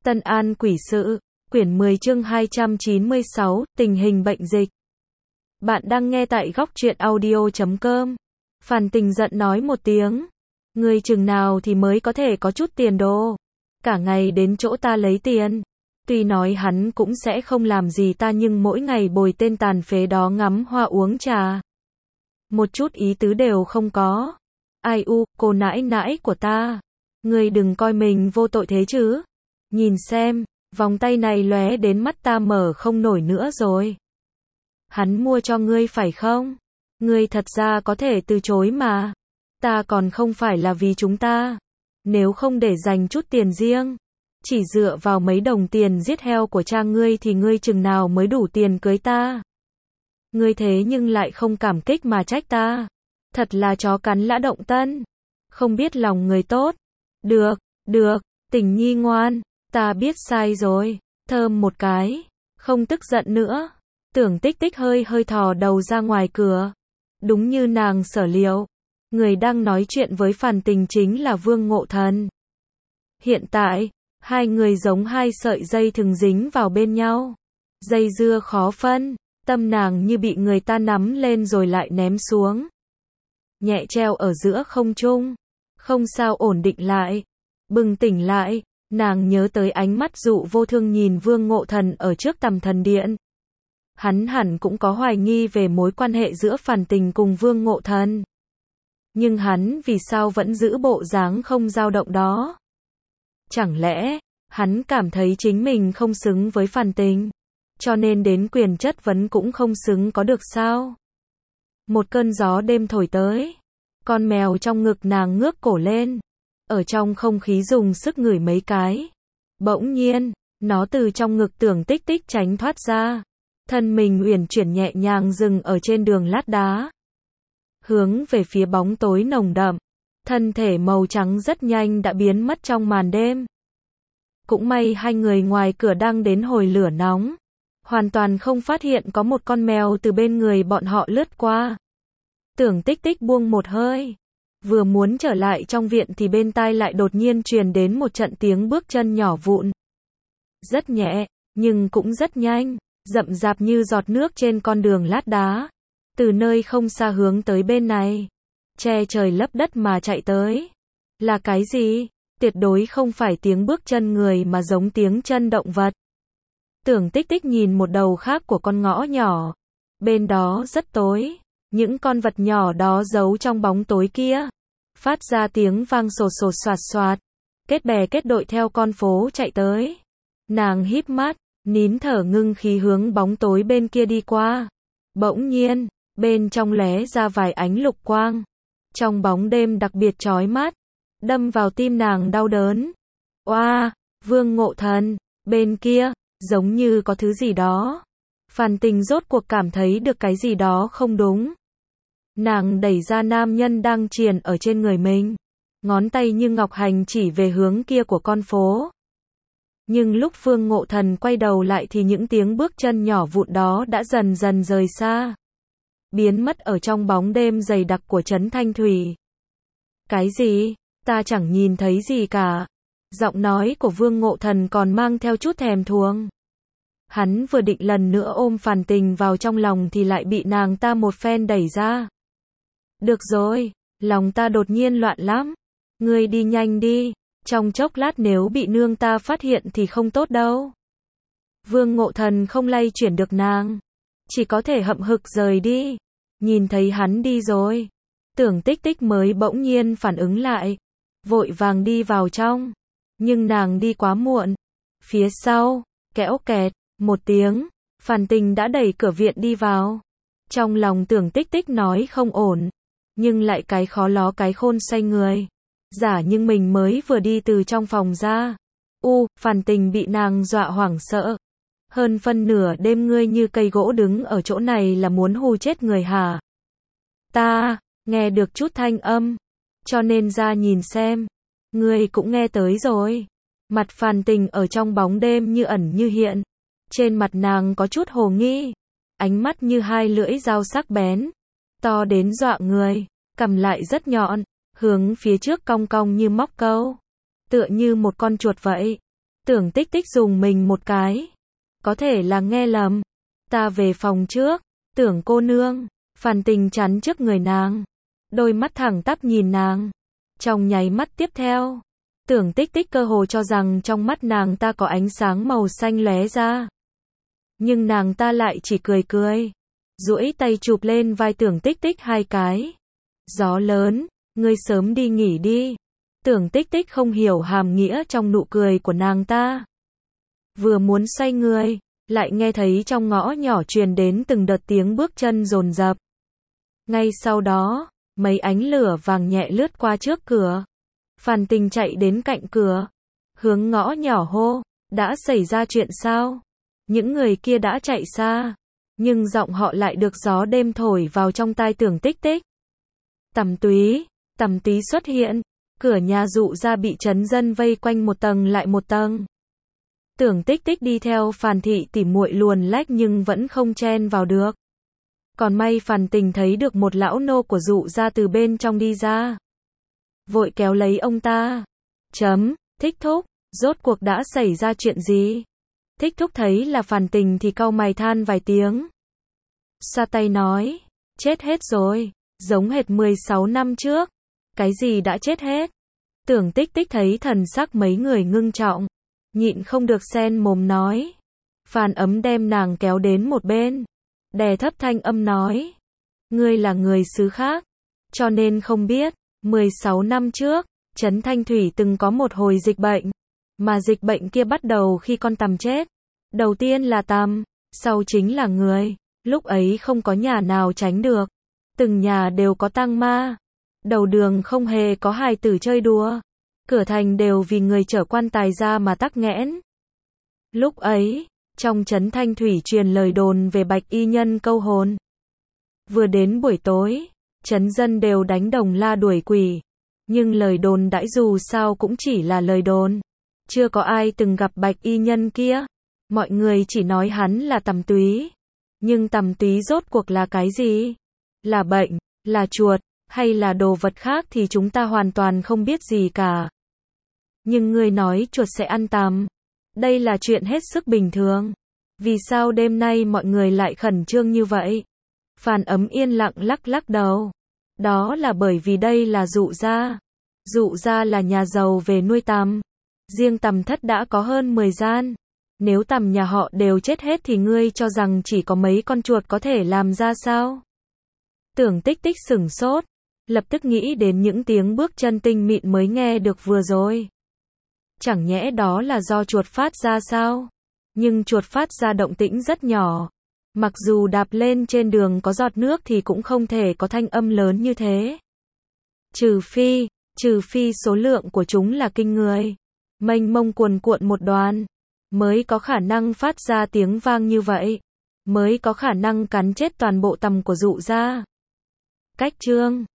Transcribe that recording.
Tân An Quỷ Sự, quyển 10 chương 296, tình hình bệnh dịch. Bạn đang nghe tại góc truyện audio.com. Phàn Tình giận nói một tiếng. Ngươi chừng nào thì mới có thể có chút tiền đồ. Cả ngày đến chỗ ta lấy tiền. Tuy nói hắn cũng sẽ không làm gì ta nhưng mỗi ngày bồi tên tàn phế đó ngắm hoa uống trà. Một chút ý tứ đều không có. Ai u, cô nãi nãi của ta. Ngươi đừng coi mình vô tội thế chứ. Nhìn xem, vòng tay này lóe đến mắt ta mở không nổi nữa rồi. Hắn mua cho ngươi phải không? Ngươi thật ra có thể từ chối mà. Ta còn không phải là vì chúng ta. Nếu không để dành chút tiền riêng, chỉ dựa vào mấy đồng tiền giết heo của cha ngươi thì ngươi chừng nào mới đủ tiền cưới ta. Ngươi thế nhưng lại không cảm kích mà trách ta. Thật là chó cắn lã động tân. Không biết lòng người tốt. Được, Tình nhi ngoan. Ta biết sai rồi. Thơm một cái. Không tức giận nữa. Tưởng Tích Tích hơi thò đầu ra ngoài cửa. Đúng như nàng sở liệu. Người đang nói chuyện với Phàn Tình chính là Vương Ngộ Thần. Hiện tại, hai người giống hai sợi dây thừng dính vào bên nhau. Dây dưa khó phân. Tâm nàng như bị người ta nắm lên rồi lại ném xuống. Nhẹ treo ở giữa không trung. Không sao ổn định lại. Bừng tỉnh lại, nàng nhớ tới ánh mắt dụ vô thương nhìn Vương Ngộ Thần ở trước Tầm Thần Điện. Hắn hẳn cũng có hoài nghi về mối quan hệ giữa Phàn Tình cùng Vương Ngộ Thần. Nhưng hắn vì sao vẫn giữ bộ dáng không dao động đó? Chẳng lẽ, hắn cảm thấy chính mình không xứng với Phàn Tình, cho nên đến quyền chất vấn cũng không xứng có được sao? Một cơn gió đêm thổi tới, con mèo trong ngực nàng ngước cổ lên. Ở trong không khí dùng sức ngửi mấy cái. Bỗng nhiên, nó từ trong ngực Tưởng Tích Tích tránh thoát ra. Thân mình uyển chuyển nhẹ nhàng dừng ở trên đường lát đá. Hướng về phía bóng tối nồng đậm. Thân thể màu trắng rất nhanh đã biến mất trong màn đêm. Cũng may hai người ngoài cửa đang đến hồi lửa nóng. Hoàn toàn không phát hiện có một con mèo từ bên người bọn họ lướt qua. Tưởng Tích Tích buông một hơi. Vừa muốn trở lại trong viện thì bên tai lại đột nhiên truyền đến một trận tiếng bước chân nhỏ vụn. Rất nhẹ, nhưng cũng rất nhanh, rậm rạp như giọt nước trên con đường lát đá. Từ nơi không xa hướng tới bên này. Che trời lấp đất mà chạy tới. Là cái gì? Tuyệt đối không phải tiếng bước chân người mà giống tiếng chân động vật. Tưởng Tích Tích nhìn một đầu khác của con ngõ nhỏ. Bên đó rất tối. Những con vật nhỏ đó giấu trong bóng tối kia. Phát ra tiếng vang sột sột soạt soạt. Kết bè kết đội theo con phố chạy tới. Nàng híp mắt, nín thở ngưng khí hướng bóng tối bên kia đi qua. Bỗng nhiên, bên trong lóe ra vài ánh lục quang. Trong bóng đêm đặc biệt chói mắt. Đâm vào tim nàng đau đớn. Oa, Vương Ngộ Thần, bên kia, giống như có thứ gì đó. Phàn Tình rốt cuộc cảm thấy được cái gì đó không đúng. Nàng đẩy ra nam nhân đang triền ở trên người mình. Ngón tay như ngọc hành chỉ về hướng kia của con phố. Nhưng lúc Vương Ngộ Thần quay đầu lại thì những tiếng bước chân nhỏ vụn đó đã dần dần rời xa. Biến mất ở trong bóng đêm dày đặc của trấn Thanh Thủy. Cái gì? Ta chẳng nhìn thấy gì cả. Giọng nói của Vương Ngộ Thần còn mang theo chút thèm thuồng. Hắn vừa định lần nữa ôm Phàn Tình vào trong lòng thì lại bị nàng ta một phen đẩy ra. Được rồi, lòng ta đột nhiên loạn lắm. Ngươi đi nhanh đi, trong chốc lát nếu bị nương ta phát hiện thì không tốt đâu. Vương Ngộ Thần không lay chuyển được nàng, chỉ có thể hậm hực rời đi. Nhìn thấy hắn đi rồi, Tưởng Tích Tích mới bỗng nhiên phản ứng lại, vội vàng đi vào trong. Nhưng nàng đi quá muộn. Phía sau, kẽo kẹt, một tiếng, Phàn Tình đã đẩy cửa viện đi vào. Trong lòng Tưởng Tích Tích nói không ổn, nhưng lại cái khó ló cái khôn xoay người. Giả nhưng mình mới vừa đi từ trong phòng ra. Phàn Tình bị nàng dọa hoảng sợ. Hơn phân nửa đêm ngươi như cây gỗ đứng ở chỗ này là muốn hù chết người hả? Ta, nghe được chút thanh âm, cho nên ra nhìn xem. Ngươi cũng nghe tới rồi. Mặt Phàn Tình ở trong bóng đêm như ẩn như hiện. Trên mặt nàng có chút hồ nghi. Ánh mắt như hai lưỡi dao sắc bén. To đến dọa người. Cằm lại rất nhọn. Hướng phía trước cong cong như móc câu. Tựa như một con chuột vậy. Tưởng Tích Tích dùng mình một cái. Có thể là nghe lầm. Ta về phòng trước. Tưởng cô nương. Phan Tình chắn trước người nàng. Đôi mắt thẳng tắp nhìn nàng. Trong nháy mắt tiếp theo, Tưởng Tích Tích cơ hồ cho rằng trong mắt nàng ta có ánh sáng màu xanh lóe ra. Nhưng nàng ta lại chỉ cười cười, duỗi tay chụp lên vai Tưởng Tích Tích hai cái. Gió lớn, ngươi sớm đi nghỉ đi. Tưởng Tích Tích không hiểu hàm nghĩa trong nụ cười của nàng ta. Vừa muốn xoay người, lại nghe thấy trong ngõ nhỏ truyền đến từng đợt tiếng bước chân dồn dập. Ngay sau đó, mấy ánh lửa vàng nhẹ lướt qua trước cửa. Phan Tình chạy đến cạnh cửa, hướng ngõ nhỏ hô, đã xảy ra chuyện sao? Những người kia đã chạy xa, nhưng giọng họ lại được gió đêm thổi vào trong tai Tưởng Tích Tích. Tầm túy xuất hiện, cửa nhà Dụ gia bị trấn dân vây quanh một tầng lại một tầng. Tưởng Tích Tích đi theo Phan thị tỉ muội luồn lách nhưng vẫn không chen vào được. Còn may Phan Tình thấy được một lão nô của Dụ gia từ bên trong đi ra. Vội kéo lấy ông ta. Thích thúc, rốt cuộc đã xảy ra chuyện gì? Thích thúc thấy là Phan Tình thì cau mày than vài tiếng. Xoa tay nói, chết hết rồi, giống hệt 16 năm trước. Cái gì đã chết hết? Tưởng Tích Tích thấy thần sắc mấy người ngưng trọng, nhịn không được xen mồm nói. Phan Ấm đem nàng kéo đến một bên, đè thấp thanh âm nói, ngươi là người xứ khác, cho nên không biết, 16 năm trước, trấn Thanh Thủy từng có một hồi dịch bệnh, mà dịch bệnh kia bắt đầu khi con tằm chết. Đầu tiên là tằm, sau chính là người, lúc ấy không có nhà nào tránh được, từng nhà đều có tang ma, đầu đường không hề có hài tử chơi đùa, cửa thành đều vì người chở quan tài ra mà tắc nghẽn. Lúc ấy, trong trấn Thanh Thủy truyền lời đồn về bạch y nhân câu hồn. Vừa đến buổi tối, trấn dân đều đánh đồng la đuổi quỷ, nhưng lời đồn đãi dù sao cũng chỉ là lời đồn, chưa có ai từng gặp bạch y nhân kia. Mọi người chỉ nói hắn là tằm túy, nhưng tằm túy rốt cuộc là cái gì? Là bệnh, là chuột, hay là đồ vật khác thì chúng ta hoàn toàn không biết gì cả. Nhưng người nói chuột sẽ ăn tằm, đây là chuyện hết sức bình thường. Vì sao đêm nay mọi người lại khẩn trương như vậy? Phan Ấm yên lặng lắc lắc đầu. Đó là bởi vì đây là Dụ gia. Dụ gia là nhà giàu về nuôi tằm. Riêng tằm thất đã có hơn 10 gian. Nếu tằm nhà họ đều chết hết thì ngươi cho rằng chỉ có mấy con chuột có thể làm ra sao? Tưởng Tích Tích sửng sốt, lập tức nghĩ đến những tiếng bước chân tinh mịn mới nghe được vừa rồi. Chẳng nhẽ đó là do chuột phát ra sao? Nhưng chuột phát ra động tĩnh rất nhỏ. Mặc dù đạp lên trên đường có giọt nước thì cũng không thể có thanh âm lớn như thế. Trừ phi số lượng của chúng là kinh người, mênh mông cuồn cuộn một đoàn, mới có khả năng phát ra tiếng vang như vậy, mới có khả năng cắn chết toàn bộ tằm của Dụ gia. Cách chương